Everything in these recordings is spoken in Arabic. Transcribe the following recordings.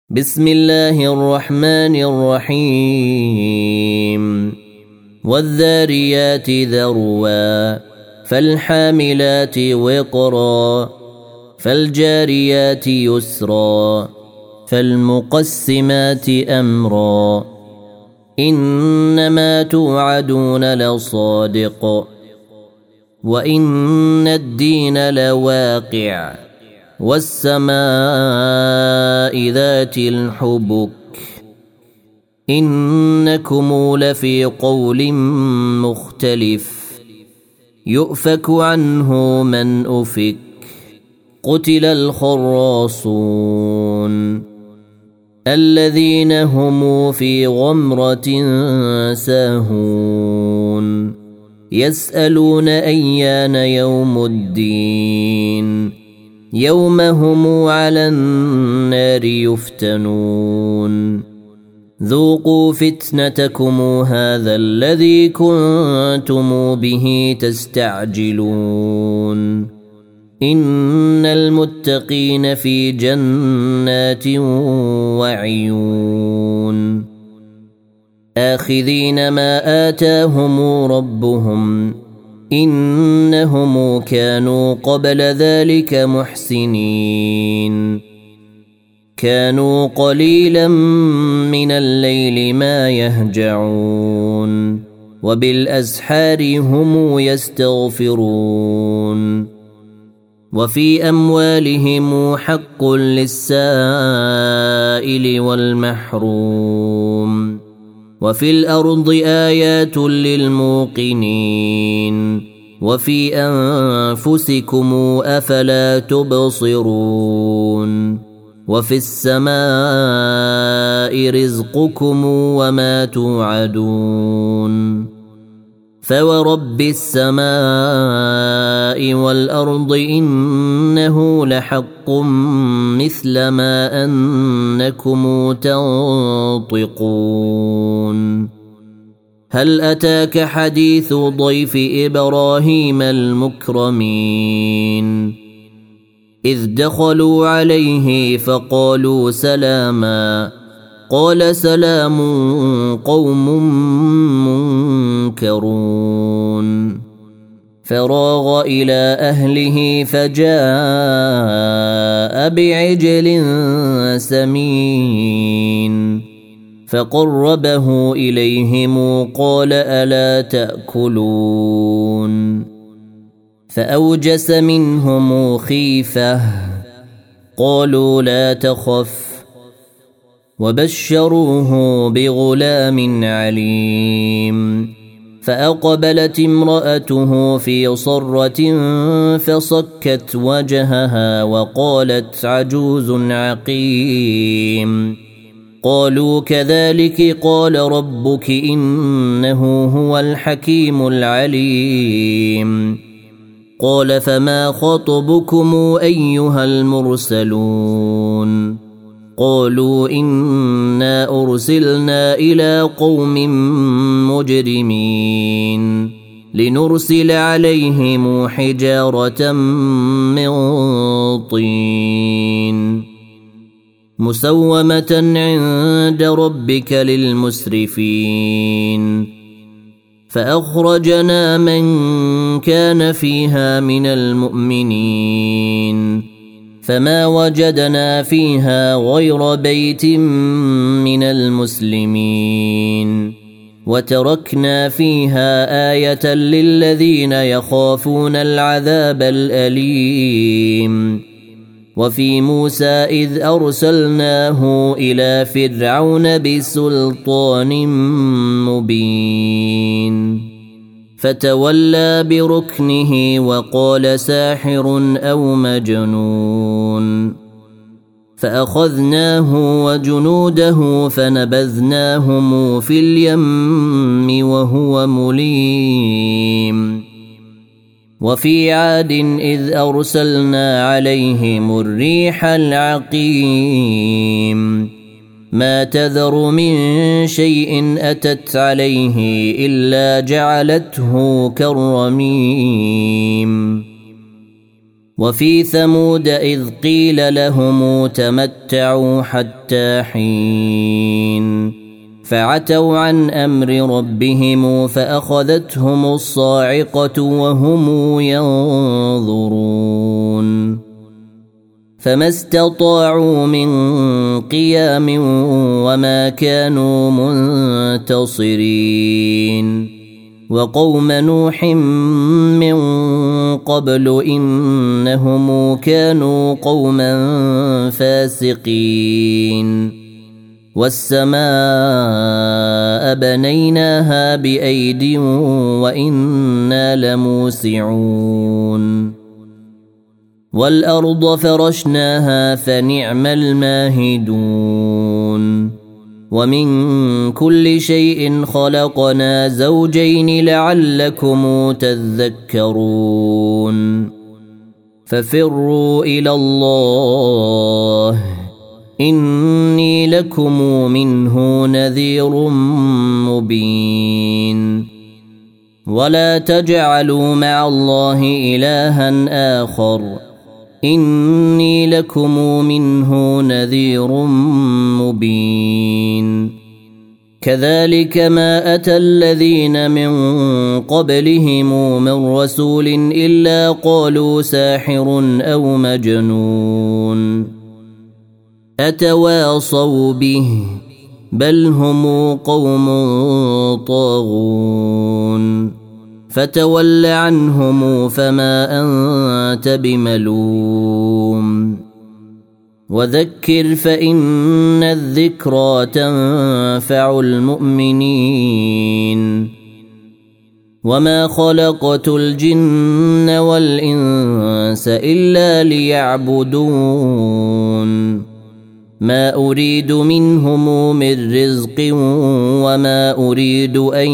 بسم الله الرحمن الرحيم والذاريات ذروا فالحاملات وقرا فالجاريات يسرا فالمقسمات أمرا إنما توعدون لصادق وإن الدين لواقع والسماء ذات الحبك إنكم لفي قول مختلف يؤفك عنه من أفك قتل الخراصون الذين هم في غمرة ساهون يسألون أيان يوم الدين يوم هم على النار يفتنون ذوقوا فتنتكم هذا الذي كنتم به تستعجلون إن المتقين في جنات وعيون آخذين ما آتاهم ربهم إنهم كانوا قبل ذلك محسنين كانوا قليلا من الليل ما يهجعون وبالأسحار هم يستغفرون وفي أموالهم حق للسائل والمحروم وفي الأرض آيات للموقنين وفي أنفسكم أفلا تبصرون وفي السماء رزقكم وما توعدون فورب السماء والأرض إنه لحق مثل ما أنكم تنطقون هل أتاك حديث ضيف إبراهيم المكرمين إذ دخلوا عليه فقالوا سلاما قال سلام قوم منكرون فراغ إلى أهله فجاء بعجل سمين فقربه إليهم قال ألا تأكلون فأوجس منهم خيفة قالوا لا تخف وبشروه بغلام عليم فأقبلت امرأته في صرة فصكت وجهها وقالت عجوز عقيم قالوا كذلك قال ربك إنه هو الحكيم العليم قال فما خطبكم أيها المرسلون قالوا إنا أرسلنا إلى قوم مجرمين لنرسل عليهم حجارة من طين مسومة عند ربك للمسرفين فأخرجنا من كان فيها من المؤمنين فما وجدنا فيها غير بيت من المسلمين وتركنا فيها آية للذين يخافون العذاب الأليم وفي موسى إذ أرسلناه إلى فرعون بسلطان مبين فتولى بركنه وقال ساحر أو مجنون فأخذناه وجنوده فنبذناهم في اليم وهو مليم وفي عاد إذ أرسلنا عليهم الريح العقيم ما تذر من شيء أتت عليه إلا جعلته كالرميم وفي ثمود إذ قيل لهم تمتعوا حتى حين فعتوا عن أمر ربهم فأخذتهم الصاعقة وهم ينظرون فما استطاعوا من قيام وما كانوا منتصرين وقوم نوح من قبل إنهم كانوا قوما فاسقين والسماء بنيناها بأيد وإنا لموسعون والأرض فرشناها فنعم الماهدون ومن كل شيء خلقنا زوجين لعلكم تذكرون ففروا إلى الله إني لكم منه نذير مبين ولا تجعلوا مع الله إلها آخر إني لكم منه نذير مبين كذلك ما أتى الذين من قبلهم من رسول إلا قالوا ساحر أو مجنون أتواصوا به بل هم قوم طاغون فتول عنهم فما أنت بملوم وذكر فإن الذكرى تنفع المؤمنين وما خلقت الجن والإنس إلا ليعبدون ما أريد منهم من رزق وما أريد أن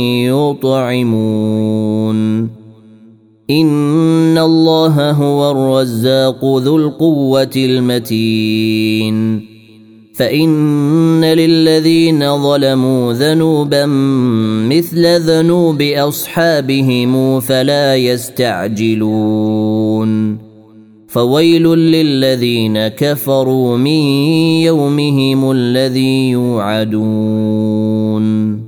يطعمون إن الله هو الرزاق ذو القوة المتين فإن للذين ظلموا ذنوبا مثل ذنوب أصحابهم فلا يستعجلون فويل للذين كفروا من يومهم الذي يوعدون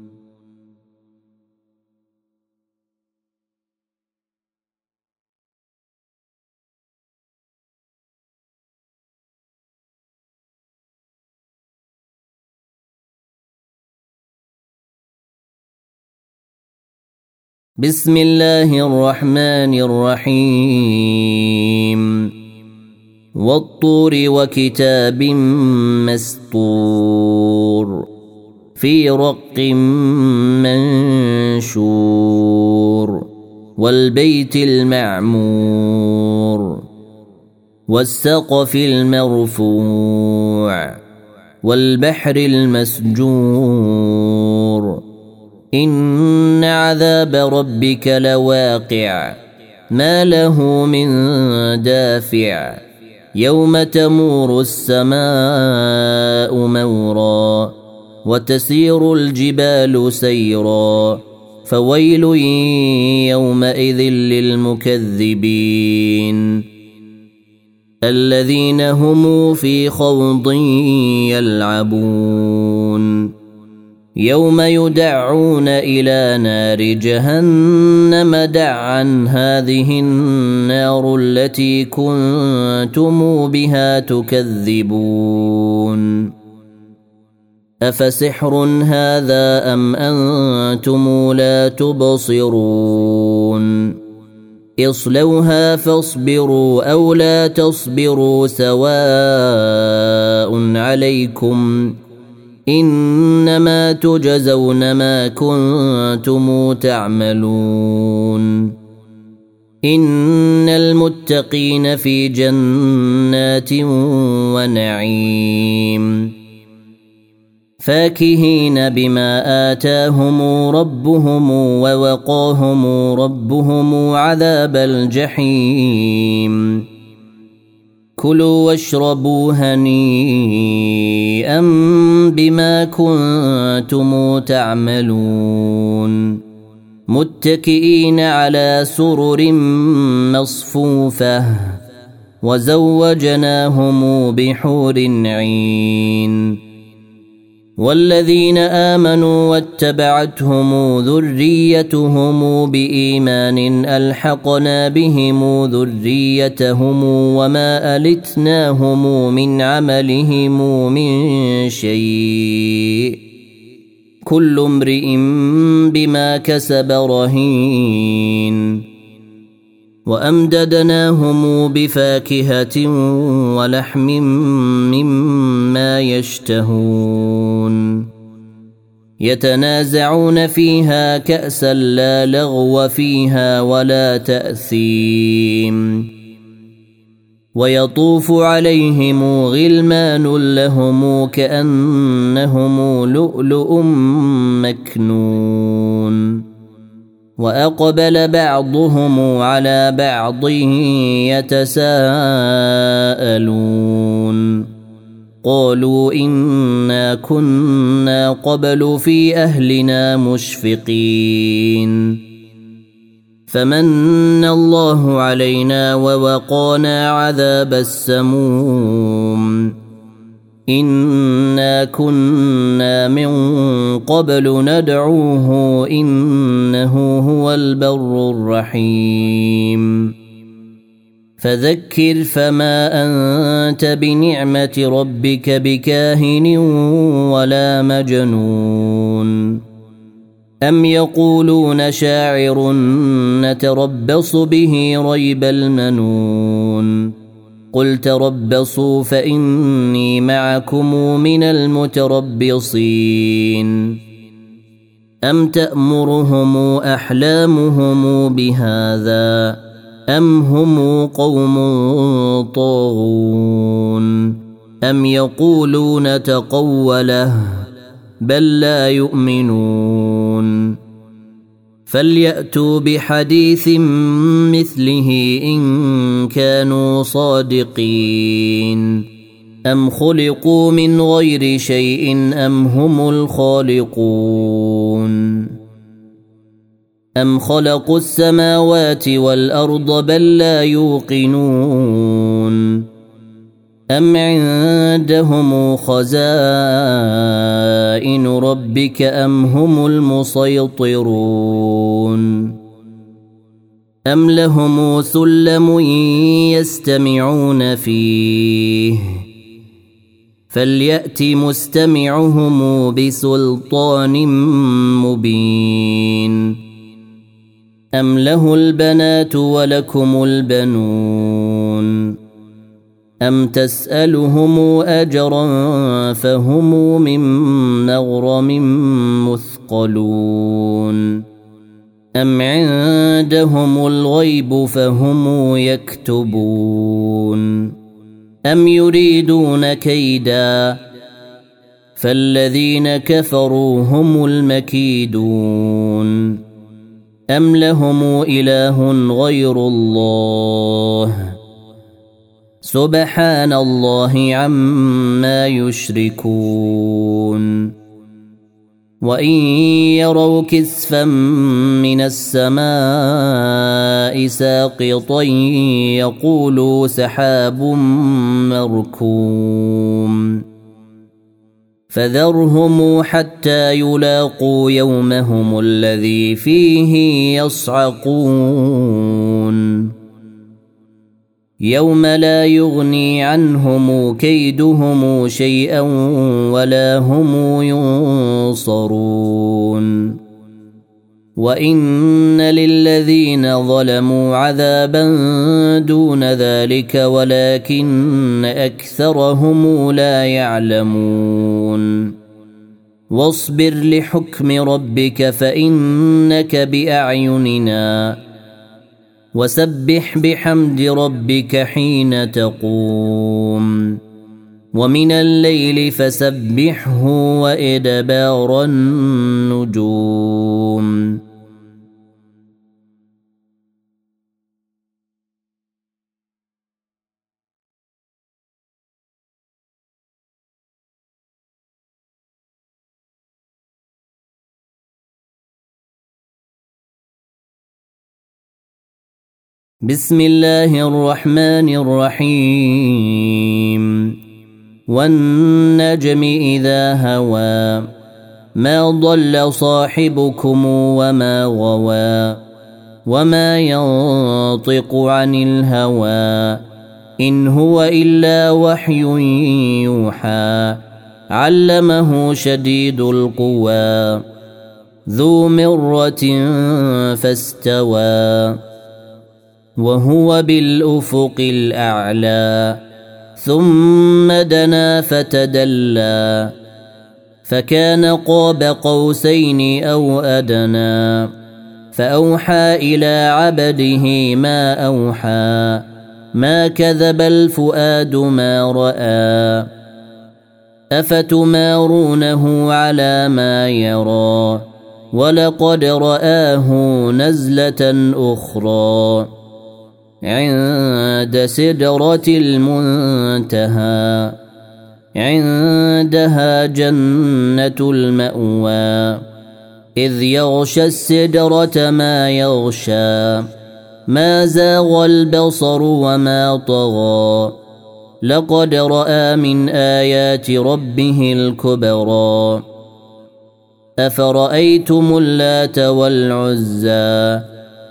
بسم الله الرحمن الرحيم والطور وكتاب مسطور في رق منشور والبيت المعمور والسقف المرفوع والبحر المسجور إن عذاب ربك لواقع ما له من دافع يوم تمور السماء مورا وتسير الجبال سيرا فويل يومئذ للمكذبين الذين هم في خوض يلعبون يوم يدعون إلى نار جهنم دعا هذه النار التي كنتم بها تكذبون أفسحر هذا أم أنتم لا تبصرون اصلوها فاصبروا أو لا تصبروا سواء عليكم إنما تجزون ما كنتم تعملون إن المتقين في جنات ونعيم فاكهين بما آتاهم ربهم ووقاهم ربهم عذاب الجحيم كلوا واشربوا هنيئا بما كنتم تعملون متكئين على سرر مصفوفة وزوجناهم بحور عين والذين آمنوا واتبعتهم ذريتهم بإيمان ألحقنا بهم ذريتهم وما ألتناهم من عملهم من شيء كل امرئ بما كسب رهين وأمددناهم بفاكهة ولحم مما يشتهون يتنازعون فيها كأسا لا لغو فيها ولا تأثيم ويطوف عليهم غلمان لهم كأنهم لؤلؤ مكنون وأقبل بعضهم على بعض يتساءلون قالوا إنا كنا قبل في أهلنا مشفقين فمن الله علينا ووقانا عذاب السموم إنا كنا من قبل ندعوه إنه هو البر الرحيم فذكر فما أنت بنعمة ربك بكاهن ولا مجنون أم يقولون شاعر نتربص به ريب المنون قل تربصوا فإني معكم من المتربصين أم تأمرهم أحلامهم بهذا أم هم قوم طاغون أم يقولون تقوله بل لا يؤمنون فليأتوا بحديث مثله إن كانوا صادقين أم خلقوا من غير شيء أم هم الخالقون أم خلقوا السماوات والأرض بل لا يوقنون أم عندهم خزائن ربك أم هم المسيطرون أم لهم سلم يستمعون فيه فليأت مستمعهم بسلطان مبين أم له البنات ولكم البنون أم تسألهم أجرا فهم من مغرم مثقلون أم عندهم الغيب فهم يكتبون أم يريدون كيدا فالذين كفروا هم المكيدون أم لهم إله غير الله سبحان الله عما يشركون وإن يروا كسفا من السماء ساقطا يقولوا سحاب مركوم فذرهم حتى يلاقوا يومهم الذي فيه يصعقون يوم لا يغني عنهم كيدهم شيئا ولا هم ينصرون وإن للذين ظلموا عذابا دون ذلك ولكن أكثرهم لا يعلمون واصبر لحكم ربك فإنك بأعيننا وسبح بحمد ربك حين تقوم ومن الليل فسبحه وإدبار النجوم بسم الله الرحمن الرحيم والنجم إذا هوى ما ضل صاحبكم وما غوى وما ينطق عن الهوى إن هو إلا وحي يوحى علمه شديد القوى ذو مرة فاستوى وهو بالأفق الأعلى ثم دنا فتدلى فكان قاب قوسين أو أدنى فأوحى إلى عبده ما أوحى ما كذب الفؤاد ما رأى أفتمارونه على ما يرى ولقد رآه نزلة أخرى عند سدرة المنتهى عندها جنة المأوى إذ يغشى السدرة ما يغشى ما زاغ البصر وما طغى لقد رأى من آيات ربه الكبرى أفرأيتم اللات والعزى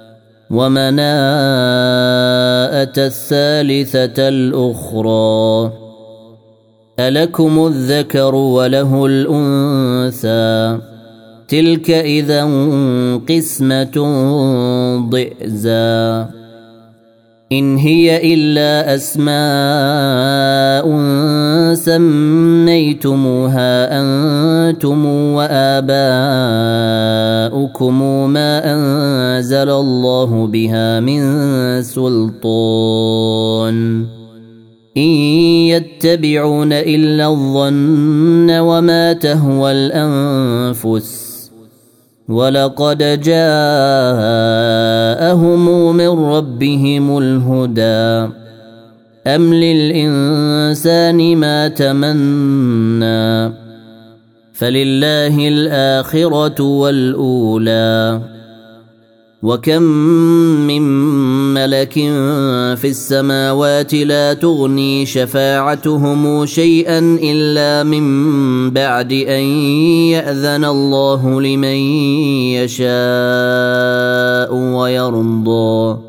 ومناءة الثالثة الأخرى ألكم الذكر وله الأنثى تلك إذا قسمة ضئزى إن هي إلا أسماء سميتموها أنتم وآباؤكم ما أنزل الله بها من سلطان إن يتبعون إلا الظن وما تهوى الأنفس ولقد جاءهم من ربهم الهدى أم للإنسان ما تمنى فلله الآخرة والأولى وكم من ملك في السماوات لا تغني شفاعتهم شيئا إلا من بعد أن يأذن الله لمن يشاء ويرضى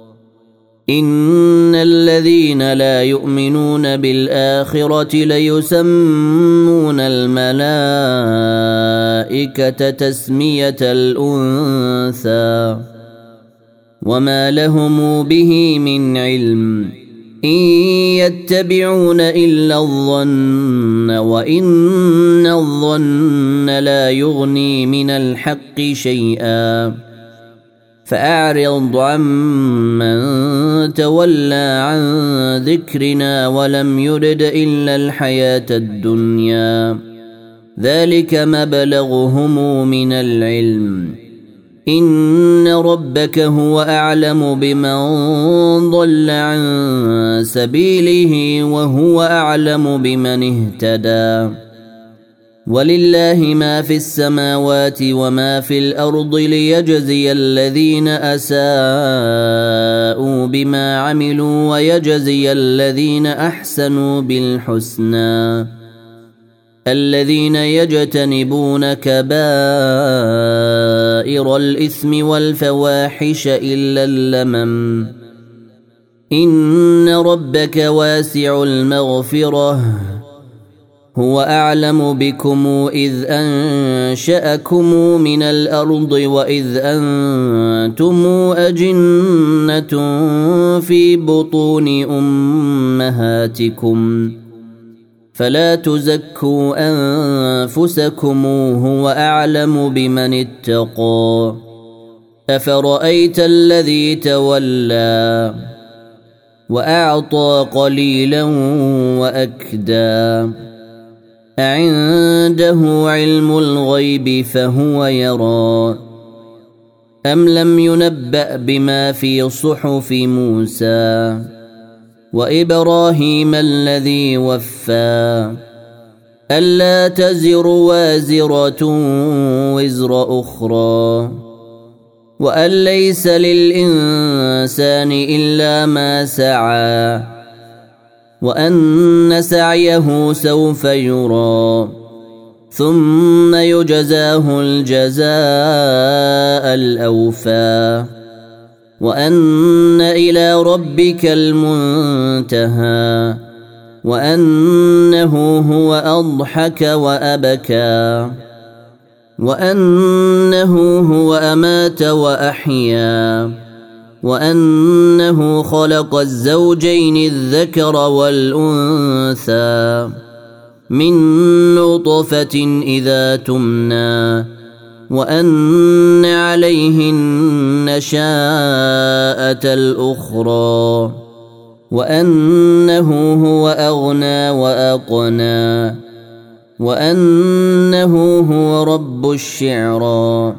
إن الذين لا يؤمنون بالآخرة ليسمون الملائكة تسمية الأنثى وما لهم به من علم إن يتبعون إلا الظن وإن الظن لا يغني من الحق شيئا فأعرض عمن تولى عن ذكرنا ولم يرد إلا الحياة الدنيا ذلك مبلغهم من العلم إن ربك هو أعلم بمن ضل عن سبيله وهو أعلم بمن اهتدى ولله ما في السماوات وما في الأرض ليجزي الذين أساءوا بما عملوا ويجزي الذين أحسنوا بالحسنى الذين يجتنبون كبائر الإثم والفواحش إلا اللمم إن ربك واسع المغفرة هو أعلم بكم إذ أنشأكم من الأرض وإذ أنتم أجنة في بطون أمهاتكم فلا تزكوا أنفسكم هو أعلم بمن اتقى أفرأيت الذي تولى وأعطى قليلا وأكدى أعنده علم الغيب فهو يرى أم لم ينبأ بما في صحف موسى وإبراهيم الذي وفى ألا تزر وازرة وزر أخرى وأن ليس للإنسان إلا ما سعى وأن سعيه سوف يرى ثم يجزاه الجزاء الأوفى وأن إلى ربك المنتهى وأنه هو أضحك وأبكى وأنه هو أمات وأحيا وأنه خلق الزوجين الذكر والأنثى من نطفة إذا تمنى وأن عليه النشاءة الأخرى وأنه هو أغنى وأقنى وأنه هو رب الشعرى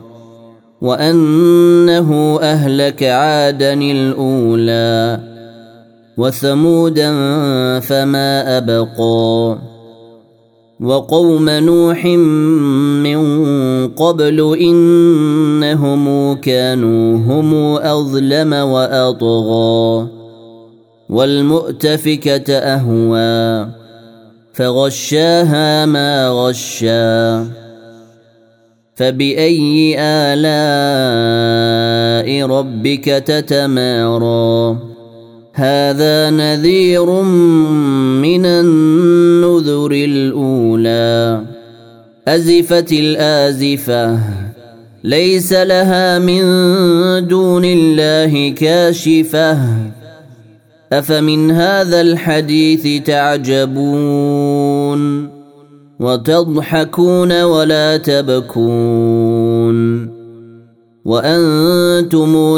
وأنه أهلك عادا الأولى وثمودا فما أبقى وقوم نوح من قبل إنهم كانوا هم أظلم وأطغى والمؤتفكة أهوى فغشاها ما غشا فبأي آلاء ربك تتمارى هذا نذير من النذر الأولى أزفت الآزفة ليس لها من دون الله كاشفة أفمن هذا الحديث تعجبون وتضحكون ولا تبكون وأنتم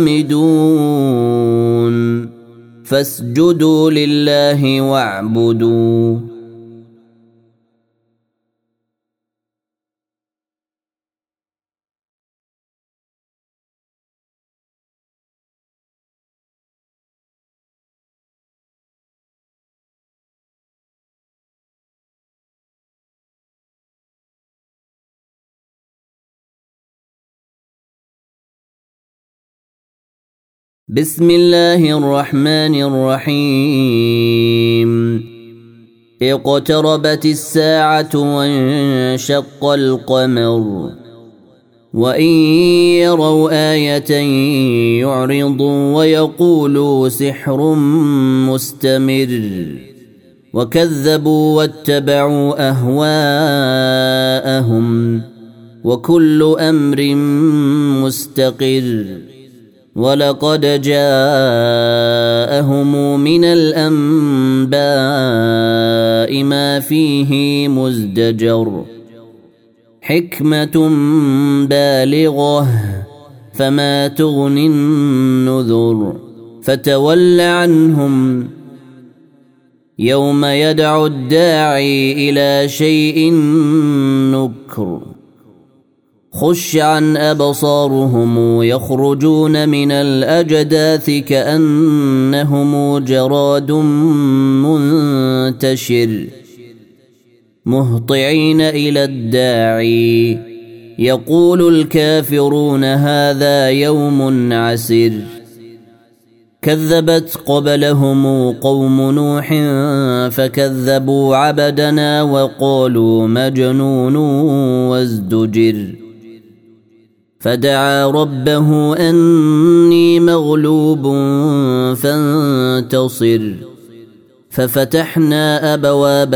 سامدون فاسجدوا لله واعبدوا بسم الله الرحمن الرحيم اقتربت الساعة وانشق القمر وإن يروا آية يعرضوا ويقولوا سحر مستمر وكذبوا واتبعوا أهواءهم وكل أمر مستقر ولقد جاءهم من الأنباء ما فيه مزدجر حكمة بالغة فما تغني النذر فتول عنهم يوم يدعو الداعي إلى شيء نكر خش عن أبصارهم يخرجون من الأجداث كأنهم جراد منتشر مهطعين إلى الداعي يقول الكافرون هذا يوم عسر كذبت قبلهم قوم نوح فكذبوا عبدنا وقالوا مجنون وازدجر فدعا ربه أني مغلوب فانتصر ففتحنا أبواب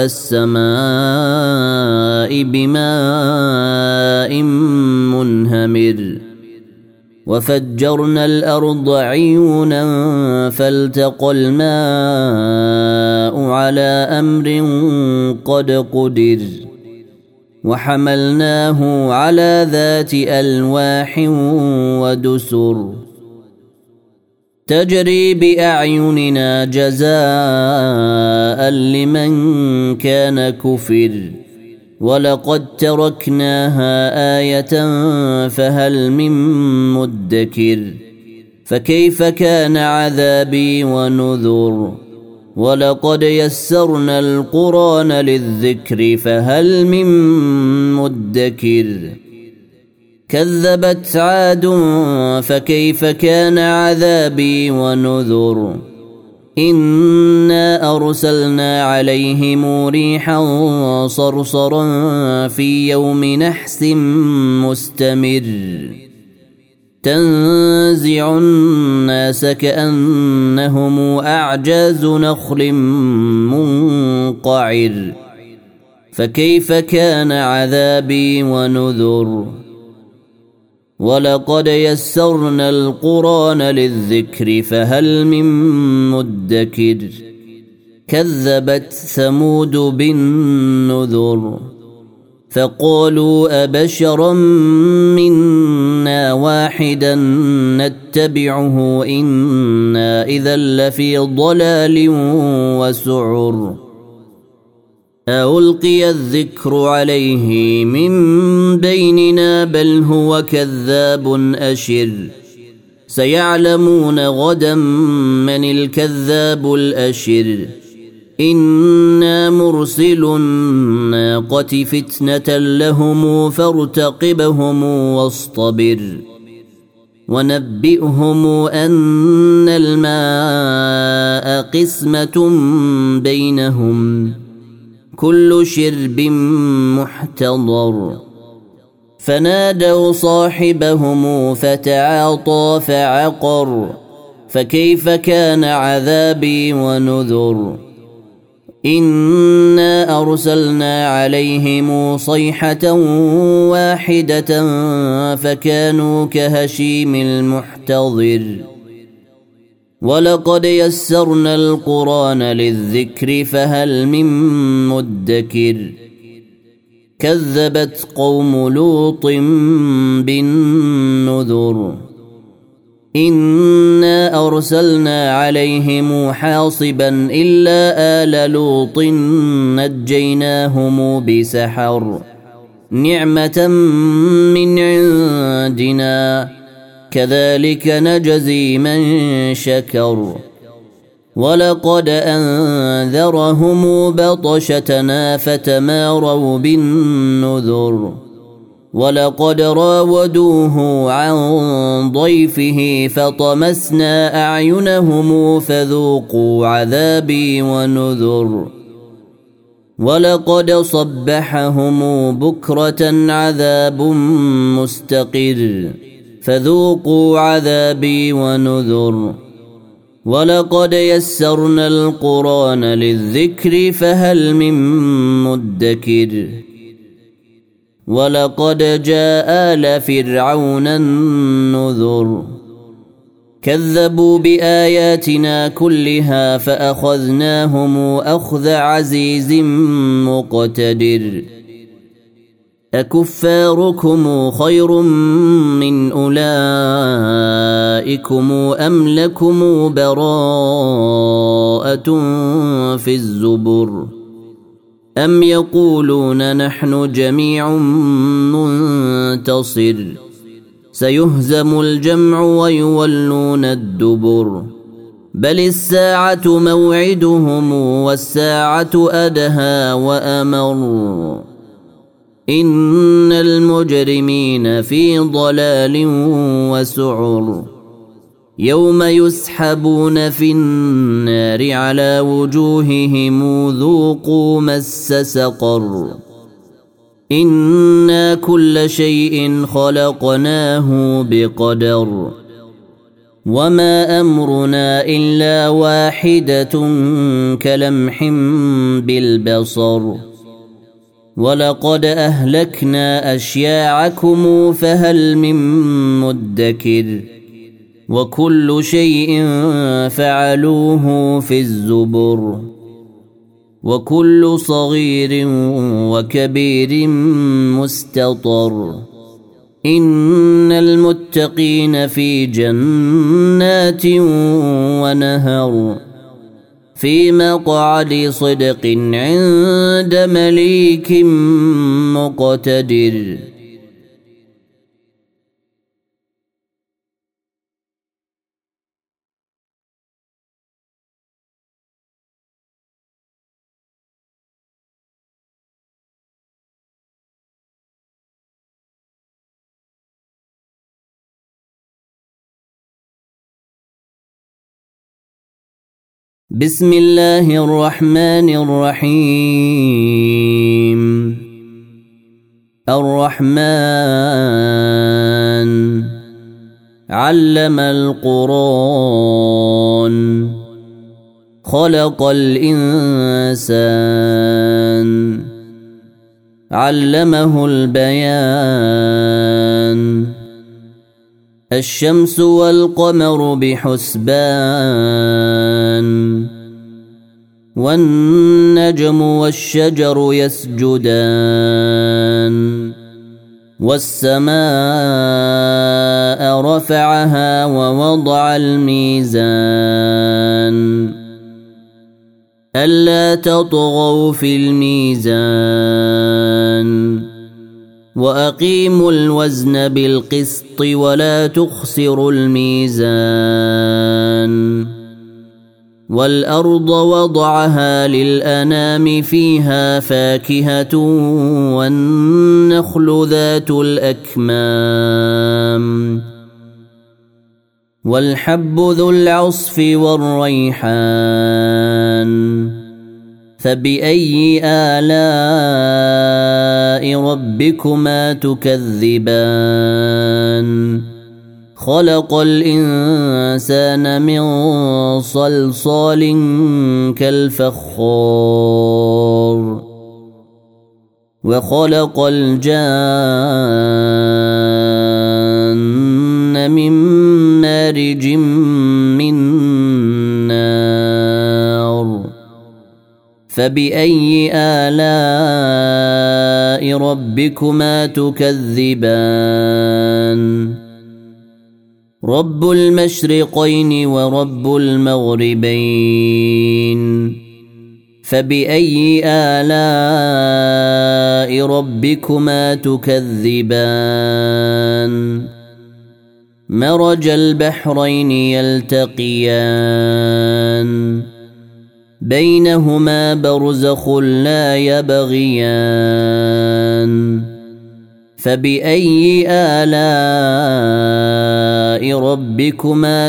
السماء بماء منهمر وفجرنا الأرض عيونا فالتقى الماء على أمر قد قدر وحملناه على ذات ألواح ودسر تجري بأعيننا جزاء لمن كان كفر ولقد تركناها آية فهل من مدكر فكيف كان عذابي ونذر ولقد يسرنا القرآن للذكر فهل من مدكر كذبت عاد فكيف كان عذابي ونذر إنا أرسلنا عليهم ريحا صرصرا في يوم نحس مستمر تنزع الناس كأنهم أعجاز نخل منقعر فكيف كان عذابي ونذر ولقد يسرنا القرآن للذكر فهل من مدكر كذبت ثمود بالنذر فقالوا أبشرا منا واحدا نتبعه إنا إذا لفي ضلال وسعر ألقي الذكر عليه من بيننا بل هو كذاب أشر سيعلمون غدا من الكذاب الأشر إنا مرسل الناقة فتنة لهم فارتقبهم واصطبر ونبئهم أن الماء قسمة بينهم كل شرب محتضر فنادوا صاحبهم فتعاطى فعقر فكيف كان عذابي ونذر إنا أرسلنا عليهم صيحة واحدة فكانوا كهشيم المحتضر ولقد يسرنا القرآن للذكر فهل من مدكر كذبت قوم لوط بالنذر إنا أرسلنا عليهم حاصبا إلا آل لوط نجيناهم بسحر نعمة من عندنا كذلك نجزي من شكر ولقد أنذرهم بطشتنا فتماروا بالنذر ولقد راودوه عن ضيفه فطمسنا أعينهم فذوقوا عذابي ونذر ولقد صبحهم بكرة عذاب مستقر فذوقوا عذابي ونذر ولقد يسرنا القرآن للذكر فهل من مدكر ولقد جاء آل فرعون النذر كذبوا بآياتنا كلها فأخذناهم أخذ عزيز مقتدر أكفاركم خير من أولئكم أم لكم براءة في الزبر أم يقولون نحن جميع منتصر سيهزم الجمع ويولون الدبر بل الساعة موعدهم والساعة أدهى وأمر إن المجرمين في ضلال وسعر يوم يسحبون في النار على وجوههم ذوقوا مس سقر إنا كل شيء خلقناه بقدر وما أمرنا إلا واحدة كلمح بالبصر ولقد أهلكنا أشياعكم فهل من مدكر وكل شيء فعلوه في الزبر وكل صغير وكبير مستطر إن المتقين في جنات ونهر في مقعد صدق عند مليك مقتدر. بسم الله الرحمن الرحيم الرحمن علم القرآن خلق الإنسان علمه البيان الشمس والقمر بحسبان والنجم والشجر يسجدان والسماء رفعها ووضع الميزان ألا تطغوا في الميزان وأقيموا الوزن بالقسط ولا تخسروا الميزان والأرض وضعها للأنام فيها فاكهة والنخل ذات الأكمام والحب ذو العصف والريحان فبأي آلاء ربكما تكذبان خلق الإنسان من صلصال كالفخار وخلق الجان من مارج من نار فبأي آلاء ربكما تكذبان رب المشرقين ورب المغربين فبأي آلاء ربكما تكذبان مرج البحرين يلتقيان بينهما برزخ لا يبغيان فبأي آلاء ربكما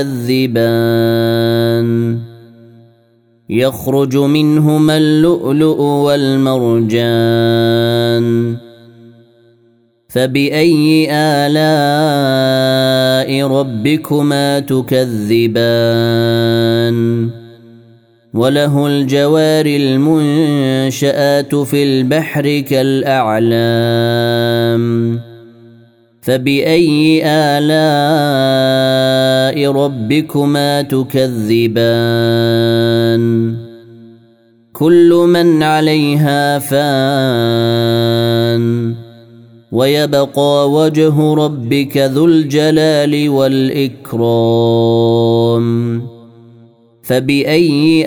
تكذبان يخرج منهما اللؤلؤ والمرجان فبأي آلاء ربكما تكذبان وله الجوار المنشآت في البحر كالأعلام فبأي آلاء ربكما تكذبان كل من عليها فان ويبقى وجه ربك ذو الجلال والإكرام فبأي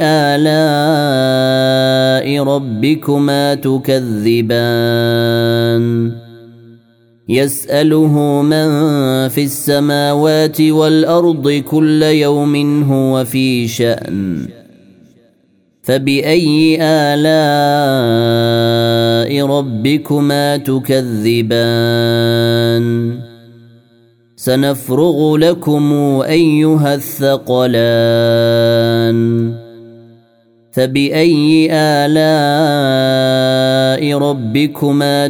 آلاء ربكما تكذبان يسأله من في السماوات والأرض كل يوم هو في شأن فبأي آلاء ربكما تكذبان سنفرغ لكم أيها الثقلان فبأي آلاء ربكما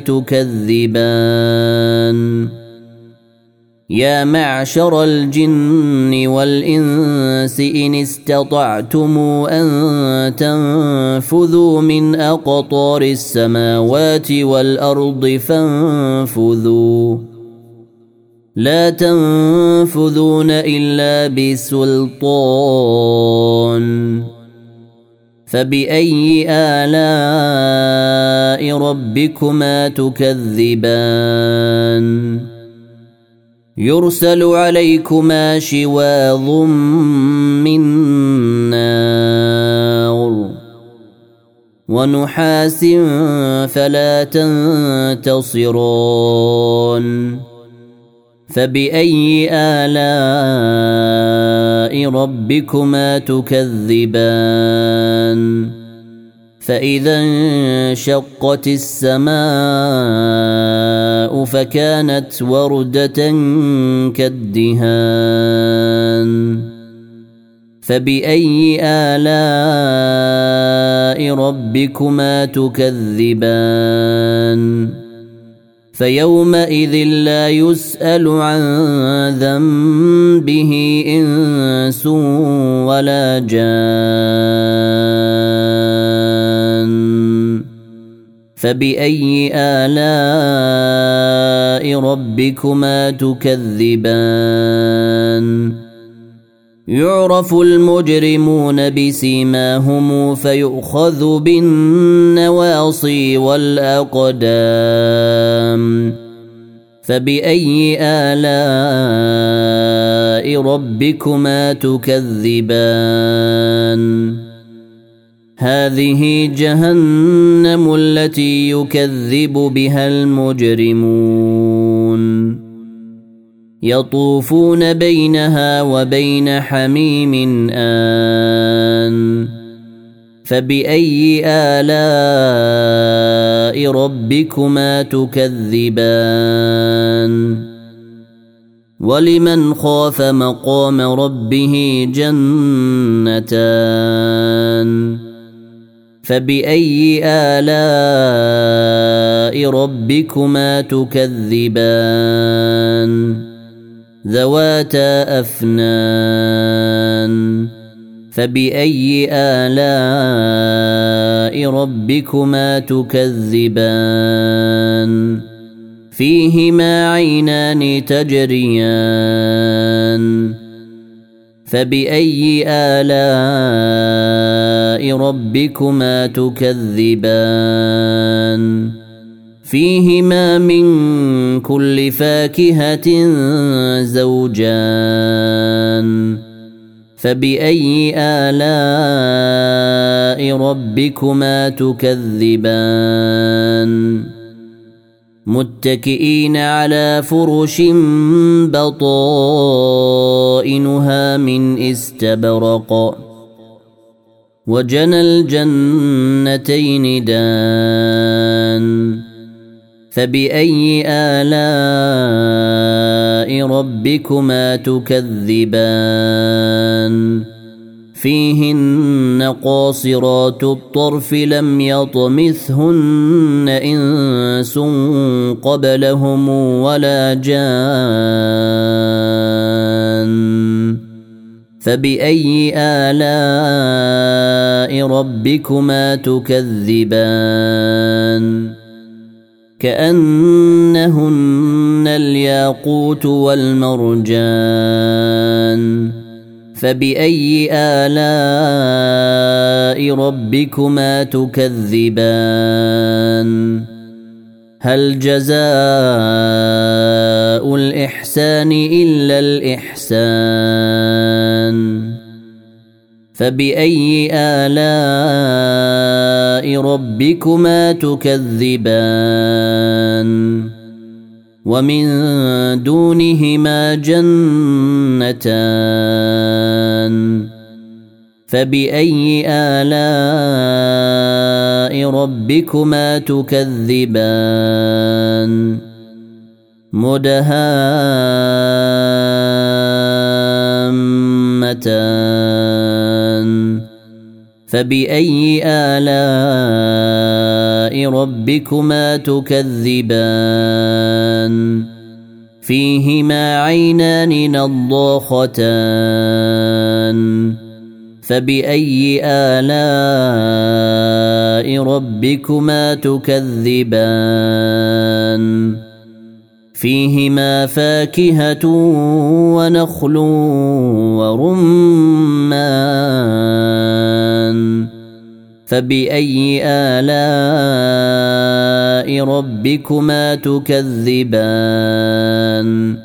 تكذبان يا معشر الجن والإنس إن استطعتم أن تنفذوا من أقطار السماوات والأرض فانفذوا لا تنفذون إلا بسلطان فبأي آلاء ربكما تكذبان يرسل عليكما شواظ من نار ونحاس فلا تنتصران فبأي آلاء ربكما تكذبان فإذا انشقت السماء فكانت وردة كالدهان فبأي آلاء ربكما تكذبان فيومئذ لا يسأل عن ذنبه إنس ولا جان فبأي آلاء ربكما تكذبان يعرف المجرمون بسيماهم فيؤخذ بالنواصي والأقدام فبأي آلاء ربكما تكذبان هذه جهنم التي يكذب بها المجرمون يطوفون بينها وبين حميم آن فبأي آلاء ربكما تكذبان ولمن خاف مقام ربه جنتان فبأي آلاء ربكما تكذبان ذواتا أفنان فبأي آلاء ربكما تكذبان فيهما عينان تجريان فبأي آلاء ربكما تكذبان فيهما من كل فاكهة زوجان فبأي آلاء ربكما تكذبان متكئين على فرش بطائنها من استبرق وجنى الجنتين دان فبأي آلاء ربكما تكذبان فيهن قاصرات الطرف لم يطمثهن إنس قبلهم ولا جان فبأي آلاء ربكما تكذبان كأنهن الياقوت والمرجان فبأي آلاء ربكما تكذبان هل جزاء الإحسان إلا الإحسان فبأي آلاء ربكما تكذبان ومن دونهما جنتان فبأي آلاء ربكما تكذبان مدهامتان فبأي آلاء ربكما تكذبان فيهما عينان نضاختان فبأي آلاء ربكما تكذبان فيهما فاكهة ونخل ورمان فبأي آلاء ربكما تكذبان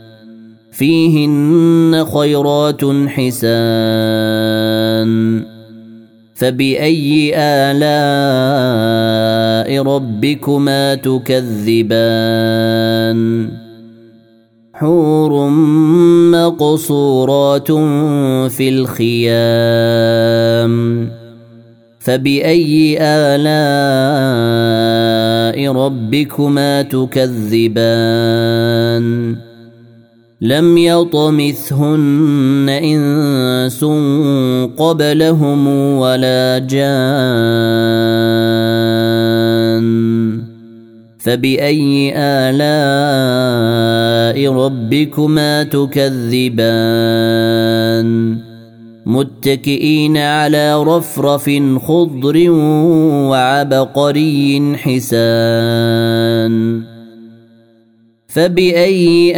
فيهن خيرات حسان فبأي آلاء ربكما تكذبان حور مقصورات في الخيام فبأي آلاء ربكما تكذبان لم يطمثهن إنس قبلهم ولا جان فبأي آلاء ربكما تكذبان متكئين على رفرف خضر وعبقري حسان فبأي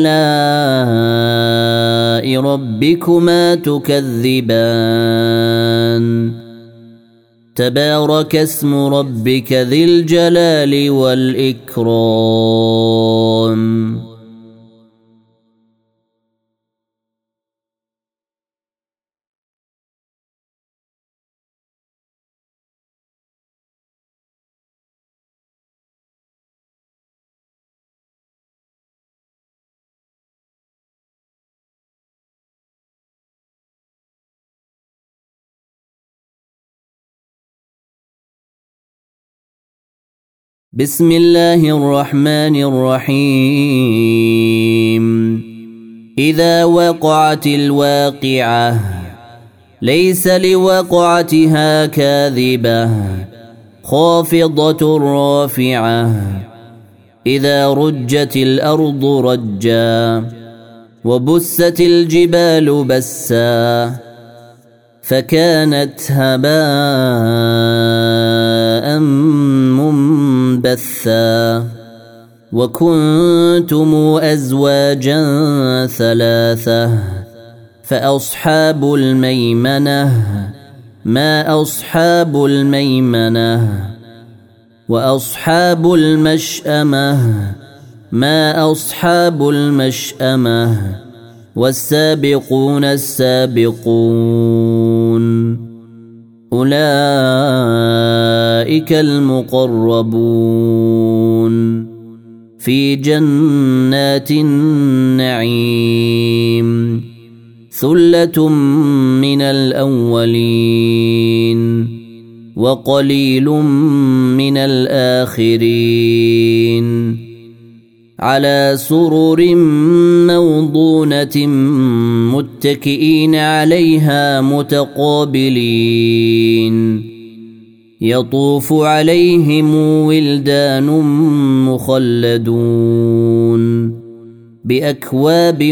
آلاء ربكما تكذبان تبارك اسم ربك ذي الجلال والإكرام بسم الله الرحمن الرحيم إذا وقعت الواقعة ليس لوقعتها كاذبة خافضة رافعة إذا رجت الأرض رجا وبست الجبال بسا فكانت هباء منبثا وكنتم أزواجا ثلاثة فأصحاب الميمنة ما أصحاب الميمنة وأصحاب المشأمة ما أصحاب المشأمة والسابقون السابقون أولئك المقربون في جنات النعيم ثلة من الأولين وقليل من الآخرين على سرر موضونة متكئين عليها متقابلين يطوف عليهم ولدان مخلدون بأكواب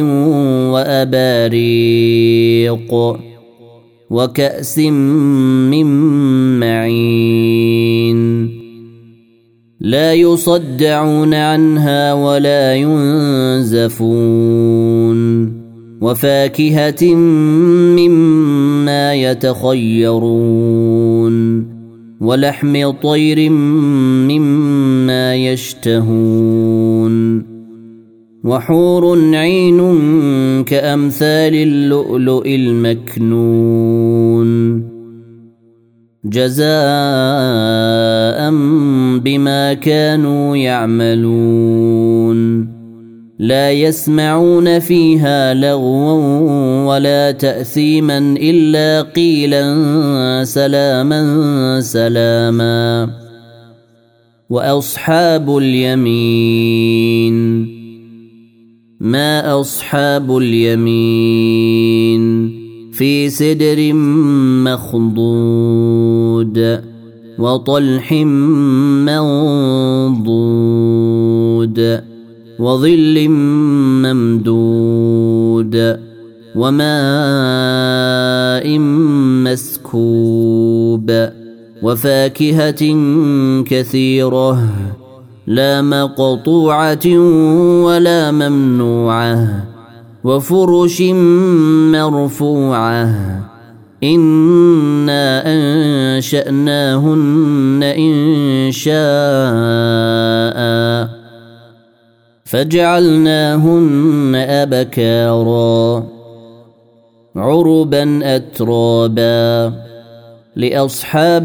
وأباريق وكأس من معين لا يصدعون عنها ولا ينزفون وفاكهة مما يتخيرون ولحم طير مما يشتهون وحور عين كأمثال اللؤلؤ المكنون جزاء بما كانوا يعملون لا يسمعون فيها لغوا ولا تأثيما إلا قيلا سلاما سلاما وأصحاب اليمين ما أصحاب اليمين في سدر مخضود وطلح منضود وظل ممدود وماء مسكوب وفاكهة كثيرة لا مقطوعة ولا ممنوعة وفرش مرفوعة إنا أنشأناهن إنشاء فجعلناهن أبكارا عربا أترابا لأصحاب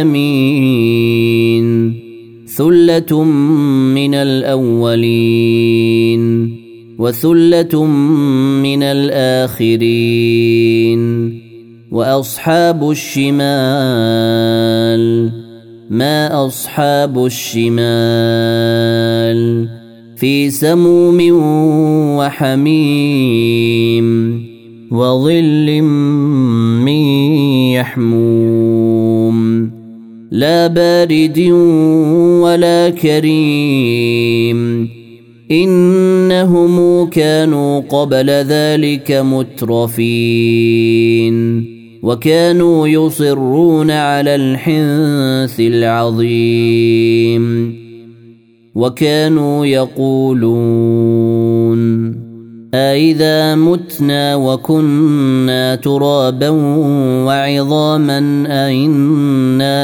اليمين ثلة من الأولين وثلة من الآخرين وأصحاب الشمال ما أصحاب الشمال في سموم وحميم وظل من يحموم لا بارد ولا كريم إنهم كانوا قبل ذلك مترفين وكانوا يصرون على الحنث العظيم وكانوا يقولون أإذا متنا وكنا ترابا وعظاما أإنا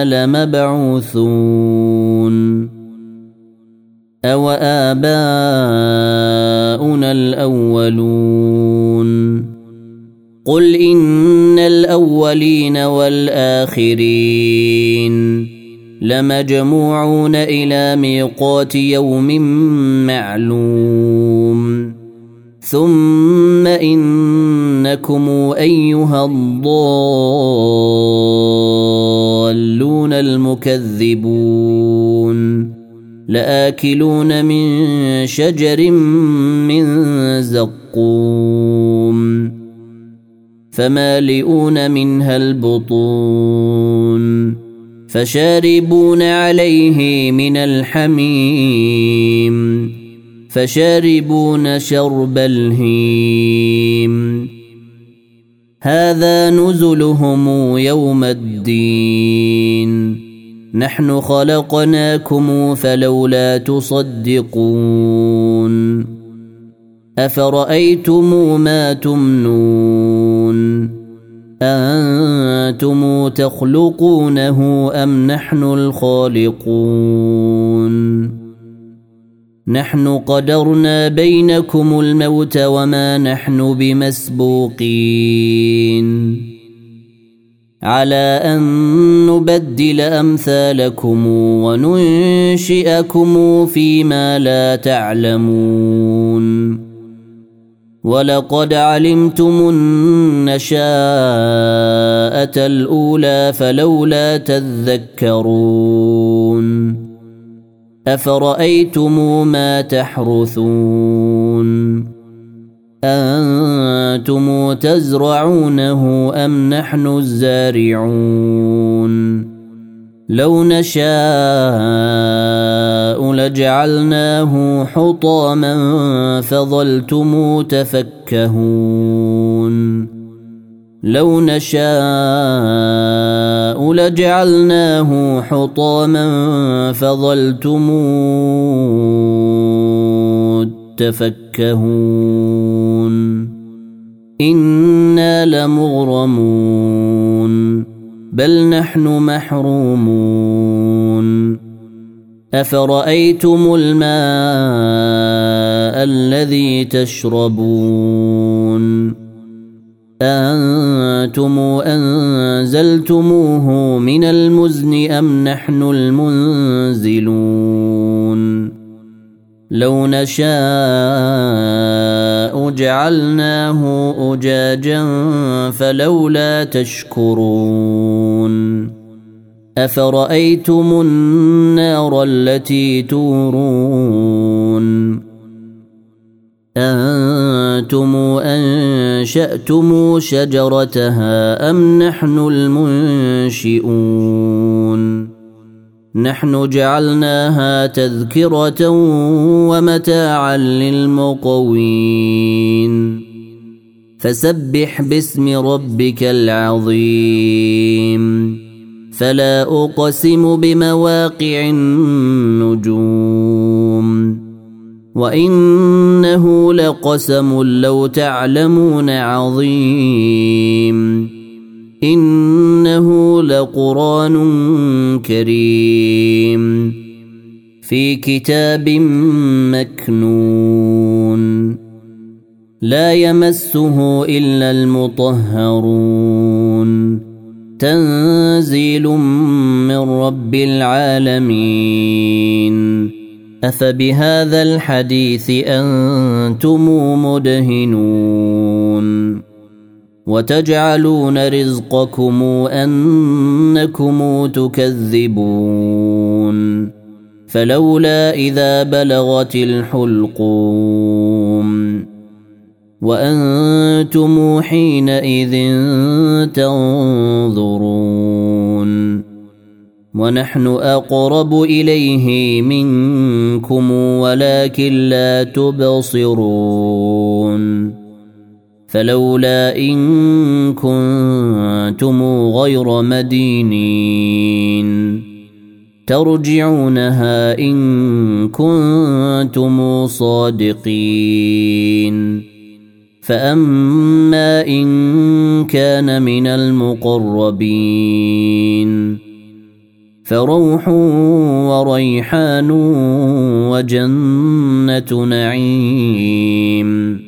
لمبعوثون أو آباؤنا الأولون قل إن الأولين والآخرين لمجموعون إلى ميقات يوم معلوم ثم إنكم أيها الضالون المكذبون لآكلون من شجر من زقوم فمالئون منها البطون فشاربون عليه من الحميم فشاربون شرب الهيم هذا نزلهم يوم الدين نحن خلقناكم فلولا تصدقون أفرأيتم ما تمنون أأنتم تخلقونه أم نحن الخالقون نحن قدرنا بينكم الموت وما نحن بمسبوقين على أن نبدل أمثالكم وننشئكم فيما لا تعلمون ولقد علمتم النشاءة الأولى فلولا تذكرون أفرأيتم ما تحرثون أنتم تزرعونه أم نحن الزارعون لو نشاء لجعلناه حطاما فظلتم تفكهون لو نشاء لجعلناه حطاما فظلتم تفكهون إنا لمغرمون بل نحن محرومون أفرأيتم الماء الذي تشربون أأنتم أنزلتموه من المزن أم نحن المنزلون لو نشاء جعلناه أجاجا فلولا تشكرون أفرأيتم النار التي تورون أنتم أنشأتم شجرتها أم نحن المنشئون نحن جعلناها تذكرة ومتاعا للمقوين فسبح باسم ربك العظيم فلا أقسم بمواقع النجوم وإنه لقسم لو تعلمون عظيم إنه لقرآن كريم في كتاب مكنون لا يمسه إلا المطهرون تنزيل من رب العالمين أفبهذا الحديث أنتم مدهنون وتجعلون رزقكم أنكم تكذبون فلولا إذا بلغت الحلقوم وأنتم حينئذ تنظرون ونحن أقرب إليه منكم ولكن لا تبصرون فلولا إن كنتم غير مدينين ترجعونها إن كنتم صادقين فأما إن كان من المقربين فروح وريحان وجنة نعيم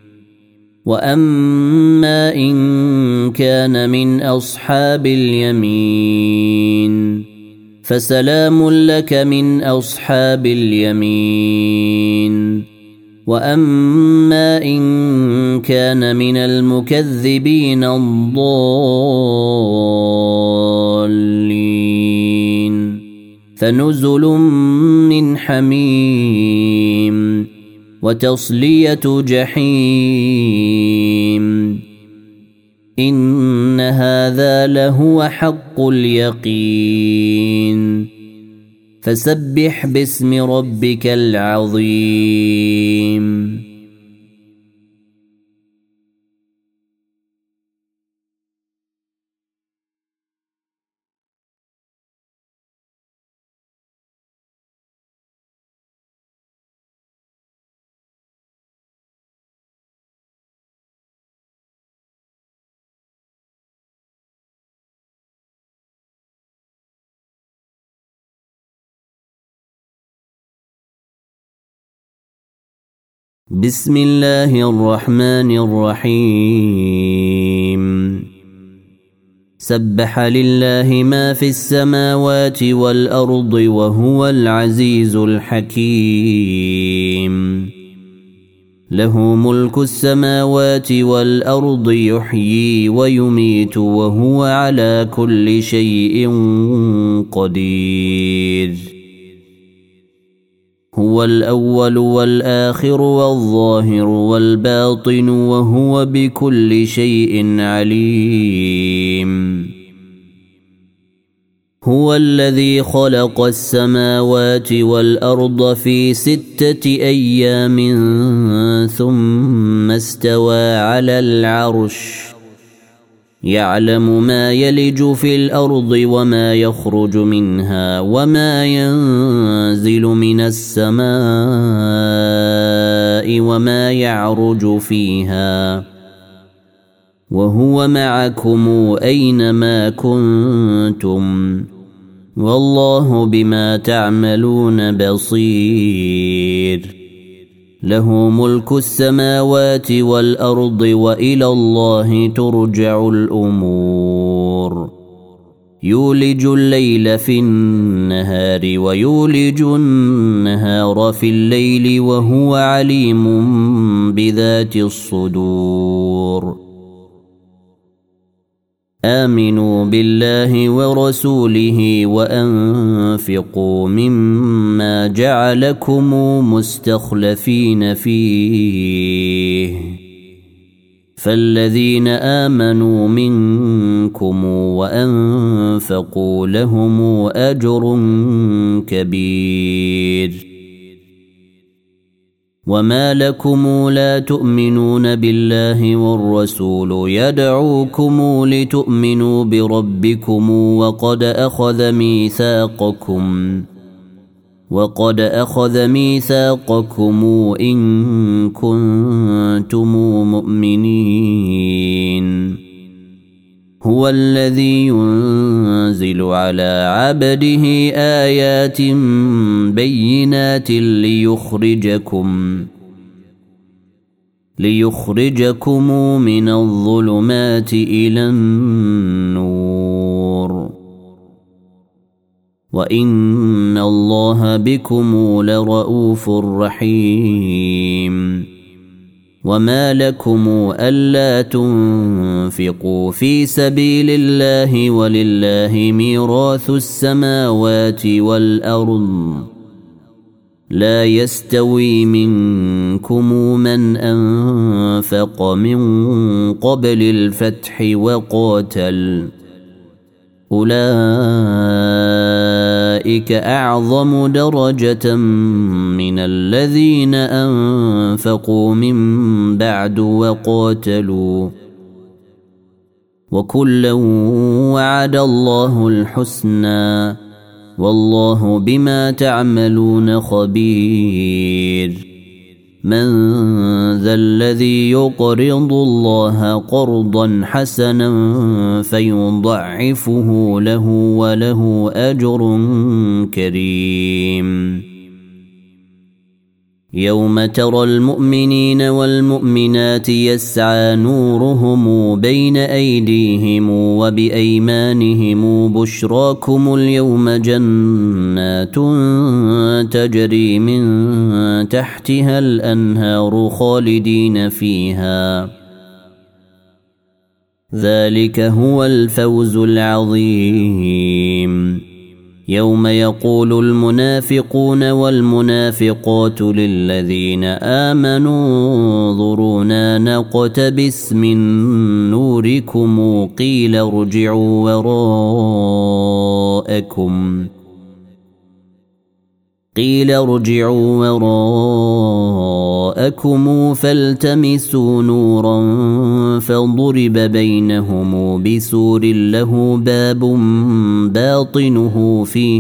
وأما إن كان من أصحاب اليمين فسلام لك من أصحاب اليمين وأما إن كان من المكذبين الضالين فنزل من حميم وتصلية جحيم إن هذا لهو حق اليقين فسبح باسم ربك العظيم بسم الله الرحمن الرحيم سبح لله ما في السماوات والأرض وهو العزيز الحكيم له ملك السماوات والأرض يحيي ويميت وهو على كل شيء قدير هو الأول والآخر والظاهر والباطن وهو بكل شيء عليم هو الذي خلق السماوات والأرض في 6 أيام ثم استوى على العرش يعلم ما يلج في الأرض وما يخرج منها وما ينزل من السماء وما يعرج فيها وهو معكم أينما كنتم والله بما تعملون بصير له ملك السماوات والأرض وإلى الله ترجع الأمور يولج الليل في النهار ويولج النهار في الليل وهو عليم بذات الصدور آمنوا بالله ورسوله وأنفقوا مما جعلكم مستخلفين فيه فالذين آمنوا منكم وأنفقوا لهم أجر كبير وما لكم لا تؤمنون بالله والرسول يدعوكم لتؤمنوا بربكم وقد أخذ ميثاقكم إن كنتم مؤمنين هو الذي ينزل على عبده آيات بينات ليخرجكم من الظلمات إلى النور وإن الله بكم لرؤوف رحيم وما لكم ألا تنفقوا في سبيل الله ولله ميراث السماوات والأرض لا يستوي منكم من أنفق من قبل الفتح وقاتل أولئك أعظم درجة من الذين أنفقوا من بعد وقاتلوا وكلا وعد الله الحسنى والله بما تعملون خبير من ذا الذي يقرض الله قرضا حسنا فيضعفه له وله أجر كريم يوم ترى المؤمنين والمؤمنات يسعى نورهم بين أيديهم وبأيمانهم بشراكم اليوم جنات تجري من تحتها الأنهار خالدين فيها ذلك هو الفوز العظيم يوم يقول المنافقون والمنافقات للذين آمنوا انظرونا نقتبس من نوركم قيل ارجعوا وراءكم فالتمسوا نورا فضرب بينهم بسور له باب باطنه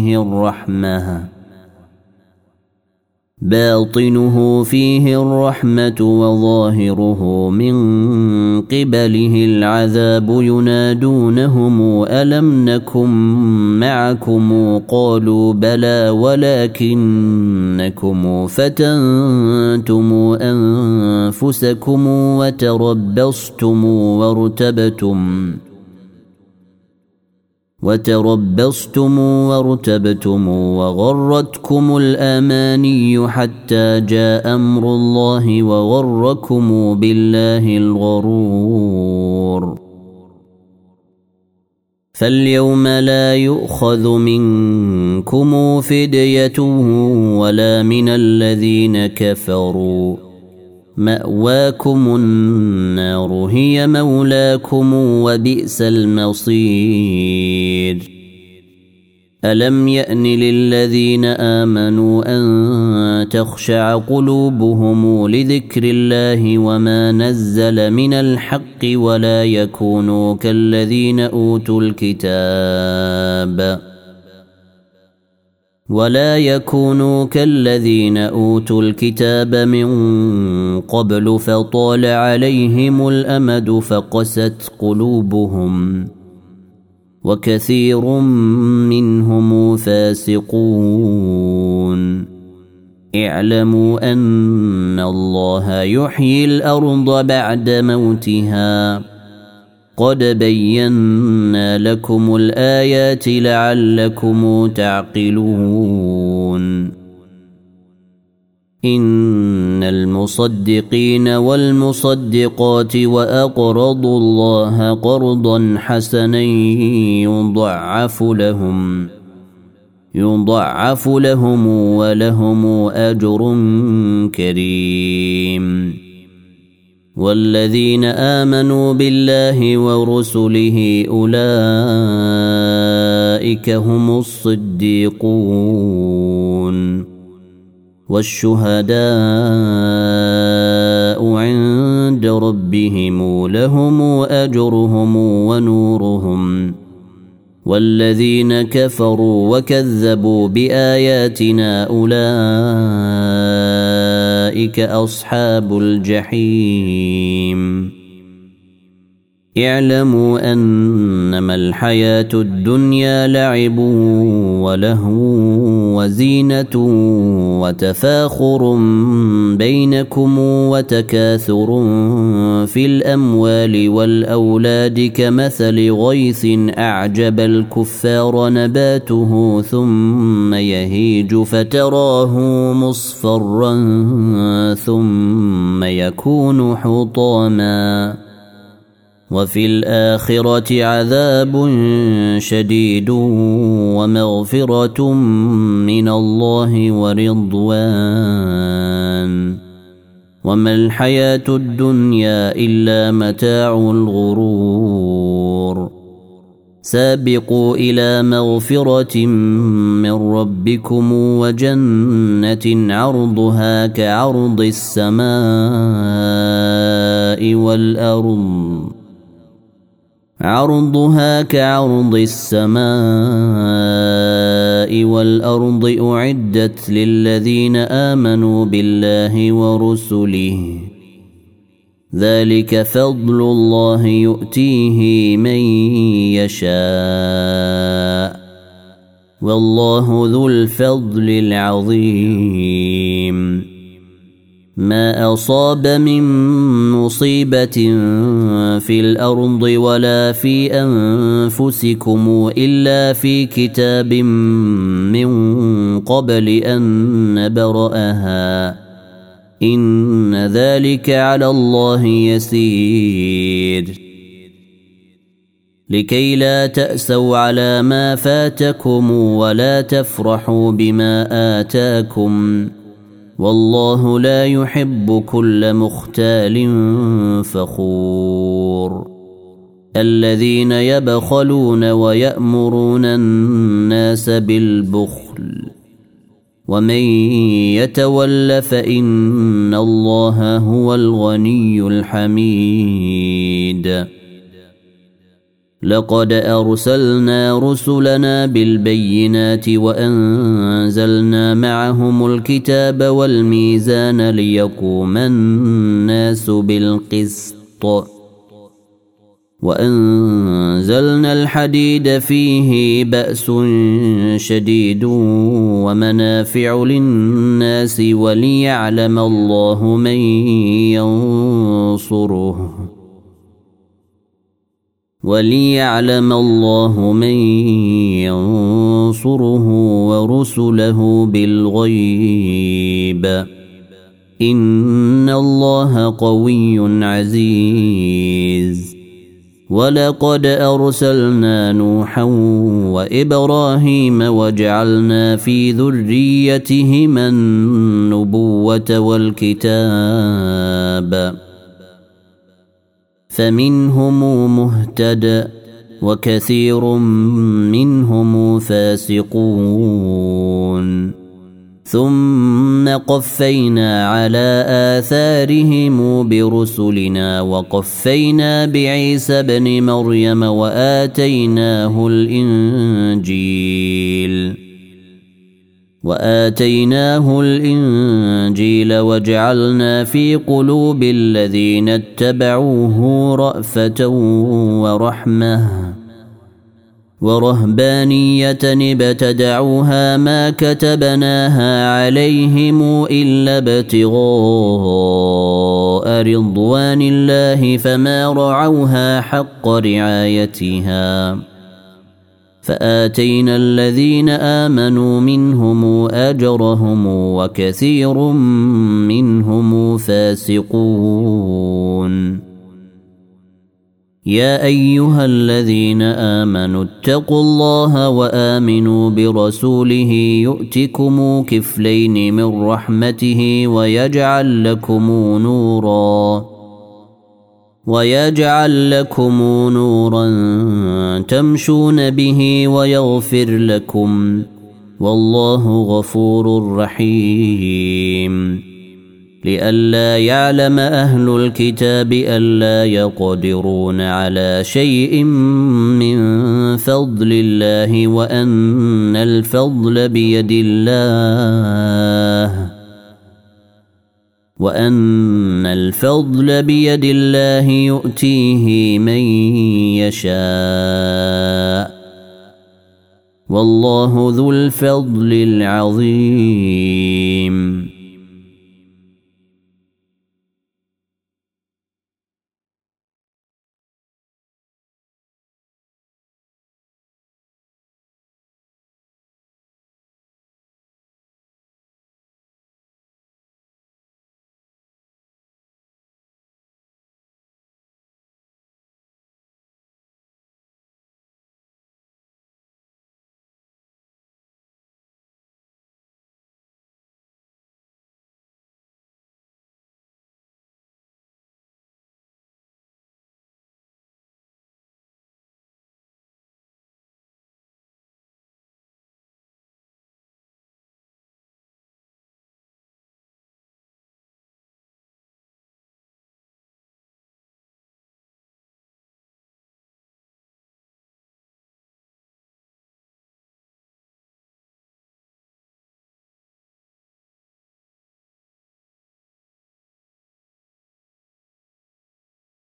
فيه الرحمة وظاهره من قبله العذاب ينادونهم ألم نكن معكم قالوا بلى ولكنكم فتنتم أنفسكم وتربصتم وارتبتم وغرتكم الأماني حتى جاء أمر الله وغركم بالله الغرور فاليوم لا يؤخذ منكم فدية ولا من الذين كفروا مأواكم النار هي مولاكم وبئس المصير ألم يأن للذين آمنوا أن تخشع قلوبهم لذكر الله وما نزل من الحق ولا يكونوا كالذين أوتوا الكتاب من قبل فطال عليهم الأمد فقست قلوبهم وكثير منهم فاسقون اعلموا أن الله يحيي الأرض بعد موتها قد بينا لكم الآيات لعلكم تعقلون إن المصدقين والمصدقات وأقرضوا الله قرضا حسنا يضاعف لهم ولهم أجر كريم والذين آمنوا بالله ورسله أولئك هم الصديقون والشهداء عند ربهم لهم أجرهم ونورهم والذين كفروا وكذبوا بآياتنا أولئك أصحاب الجحيم اعلموا أنما الحياة الدنيا لعب ولهو وزينة وتفاخر بينكم وتكاثر في الأموال والأولاد كمثل غيث أعجب الكفار نباته ثم يهيج فتراه مصفرا ثم يكون حطاما وفي الآخرة عذاب شديد ومغفرة من الله ورضوان وما الحياة الدنيا إلا متاع الغرور سابقوا إلى مغفرة من ربكم وجنة عرضها كعرض السماء والأرض أعدت للذين آمنوا بالله ورسله ذلك فضل الله يؤتيه من يشاء والله ذو الفضل العظيم ما أصاب من مصيبة في الأرض ولا في أنفسكم إلا في كتاب من قبل أن نبرأها إن ذلك على الله يسير لكي لا تأسوا على ما فاتكم ولا تفرحوا بما آتاكم والله لا يحب كل مختال فخور الذين يبخلون ويأمرون الناس بالبخل ومن يتول فإن الله هو الغني الحميد لقد أرسلنا رسلنا بالبينات وأنزلنا معهم الكتاب والميزان ليقوم الناس بالقسط وأنزلنا الحديد فيه بأس شديد ومنافع للناس وليعلم الله من ينصره ورسله بالغيب إن الله قوي عزيز ولقد أرسلنا نوحا وإبراهيم وجعلنا في ذريتهما النبوة والكتاب فمنهم مهتد وكثير منهم فاسقون ثم قفينا على آثارهم برسلنا وقفينا بعيسى ابن مريم وآتيناه الإنجيل وجعلنا في قلوب الذين اتبعوه رأفة ورهبانية ابتدعوها ما كتبناها عليهم إلا ابتغاء رضوان الله فما رعوها حق رعايتها فآتينا الذين آمنوا منهم أجرهم وكثير منهم فاسقون يا أيها الذين آمنوا اتقوا الله وآمنوا برسوله يؤتكم كفلين من رحمته ويجعل لكم نورا تمشون به ويغفر لكم والله غفور رحيم لئلا يعلم أهل الكتاب ألا يقدرون على شيء من فضل الله وأن الفضل بيد الله يؤتيه من يشاء والله ذو الفضل العظيم